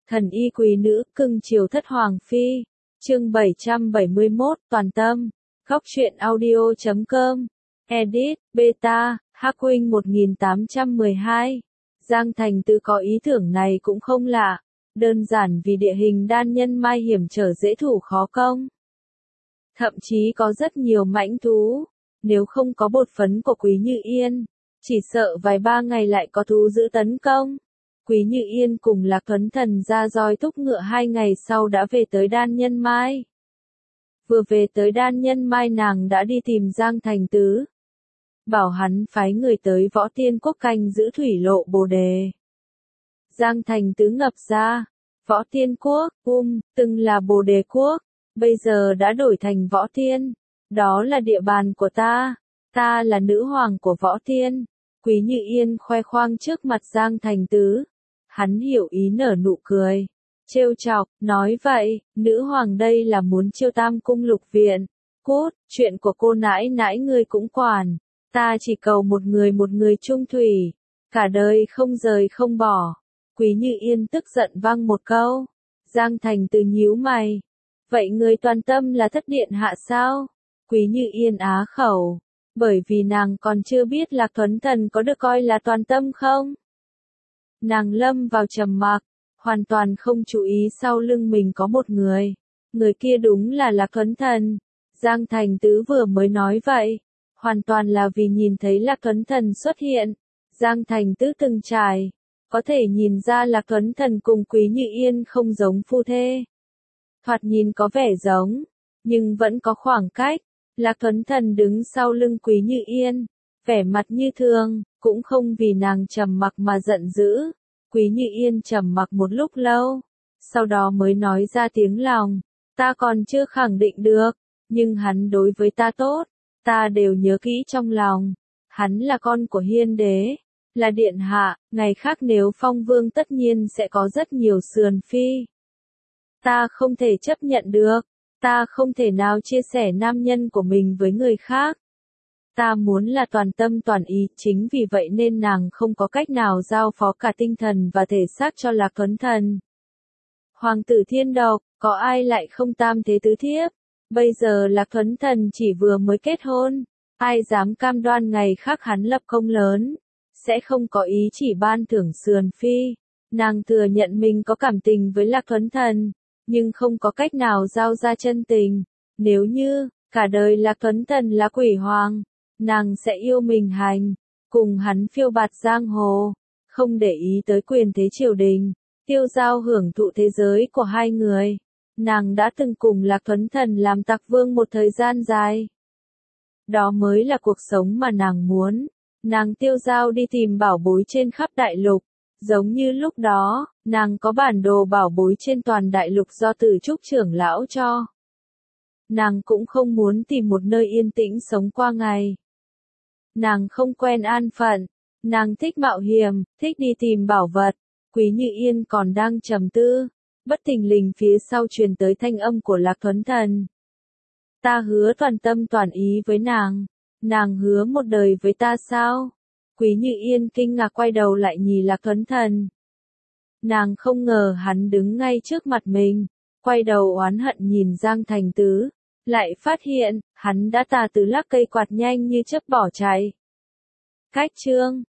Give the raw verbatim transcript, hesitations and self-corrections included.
Thần y quý nữ, cưng chiều thất hoàng phi. Chương bảy trăm bảy mươi mốt, toàn tâm. Góc truyện audio chấm com. Edit, beta, Hắc Huynh một nghìn tám trăm mười hai. Giang Thành Tư có ý tưởng này cũng không lạ. Đơn giản vì địa hình đan nhân mai hiểm trở dễ thủ khó công. Thậm chí có rất nhiều mãnh thú. Nếu không có bột phấn của Quý Như Yên, chỉ sợ vài ba ngày lại có thú dữ tấn công. Quý Như Yên cùng Lạc Tuấn Thần ra roi thúc ngựa hai ngày sau đã về tới đan nhân mai. Vừa về tới đan nhân mai nàng đã đi tìm Giang Thành Tứ. Bảo hắn phái người tới Võ Tiên Quốc canh giữ thủy lộ Bồ Đề. Giang Thành Tứ ngập ra. Võ Tiên Quốc, um, từng là Bồ Đề Quốc, bây giờ đã đổi thành Võ Tiên. Đó là địa bàn của ta. Ta là nữ hoàng của Võ Tiên. Quý Như Yên khoe khoang trước mặt Giang Thành Tứ. Hắn hiểu ý nở nụ cười. Trêu chọc, nói vậy, nữ hoàng đây là muốn chiêu Tam Cung Lục Viện. Cút, chuyện của cô nãi nãi ngươi cũng quản. Ta chỉ cầu một người một người chung thủy. Cả đời không rời không bỏ. Quý Như Yên tức giận vang một câu. Giang Thành Tứ nhíu mày. Vậy người toàn tâm là thất điện hạ sao? Quý Như Yên á khẩu. Bởi vì nàng còn chưa biết Lạc Tuấn Thần có được coi là toàn tâm không? Nàng lâm vào trầm mặc, hoàn toàn không chú ý sau lưng mình có một người. Người kia đúng là Lạc Tuấn Thần. Giang Thành Tứ vừa mới nói vậy. Hoàn toàn là vì nhìn thấy Lạc Tuấn Thần xuất hiện. Giang Thành Tứ từng trải. Có thể nhìn ra Lạc Tuấn Thần cùng Quý Như Yên không giống phu thê. Thoạt nhìn có vẻ giống, nhưng vẫn có khoảng cách. Lạc Tuấn Thần đứng sau lưng Quý Như Yên, vẻ mặt như thường, cũng không vì nàng trầm mặc mà giận dữ. Quý Như Yên trầm mặc một lúc lâu, sau đó mới nói ra tiếng lòng, ta còn chưa khẳng định được, nhưng hắn đối với ta tốt, ta đều nhớ kỹ trong lòng. Hắn là con của Hiên Đế, là điện hạ, ngày khác nếu phong vương tất nhiên sẽ có rất nhiều sườn phi. Ta không thể chấp nhận được. Ta không thể nào chia sẻ nam nhân của mình với người khác. Ta muốn là toàn tâm toàn ý, chính vì vậy nên nàng không có cách nào giao phó cả tinh thần và thể xác cho Lạc Tuấn Thần. Hoàng tử thiên độc, có ai lại không tam thế tứ thiếp? Bây giờ Lạc Tuấn Thần chỉ vừa mới kết hôn, ai dám cam đoan ngày khác hắn lập công lớn, sẽ không có ý chỉ ban thưởng sườn phi. Nàng thừa nhận mình có cảm tình với Lạc Tuấn Thần, nhưng không có cách nào giao ra chân tình. Nếu như, cả đời Lạc Tuấn Thần là quỷ hoàng, nàng sẽ yêu mình hành, cùng hắn phiêu bạt giang hồ, không để ý tới quyền thế triều đình, tiêu giao hưởng thụ thế giới của hai người. Nàng đã từng cùng Lạc Tuấn Thần làm tặc vương một thời gian dài. Đó mới là cuộc sống mà nàng muốn. Nàng tiêu giao đi tìm bảo bối trên khắp đại lục. Giống như lúc đó, nàng có bản đồ bảo bối trên toàn đại lục do Từ Trúc trưởng lão cho. Nàng cũng không muốn tìm một nơi yên tĩnh sống qua ngày. Nàng không quen an phận, nàng thích mạo hiểm, thích đi tìm bảo vật. Quý Như Yên còn đang trầm tư, bất thình lình phía sau truyền tới thanh âm của Lạc Tuấn Thần. Ta hứa toàn tâm toàn ý với nàng, nàng hứa một đời với ta sao? Quý Như Yên kinh ngạc quay đầu lại nhìn Lạc Tuấn Thần. Nàng không ngờ hắn đứng ngay trước mặt mình, quay đầu oán hận nhìn Giang Thành Tứ, lại phát hiện, hắn đã tà tứ lắc cây quạt nhanh như chớp bỏ chạy. Cách chương